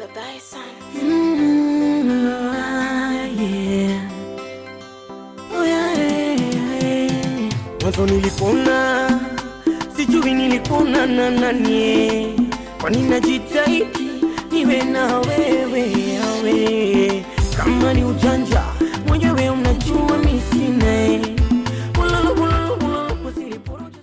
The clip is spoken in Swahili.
the bison. Yeah. Oh yeah. Mwanzo nilipona, sijui nilipona na nani. Kwani najitahidi niwe na wewe, kama ni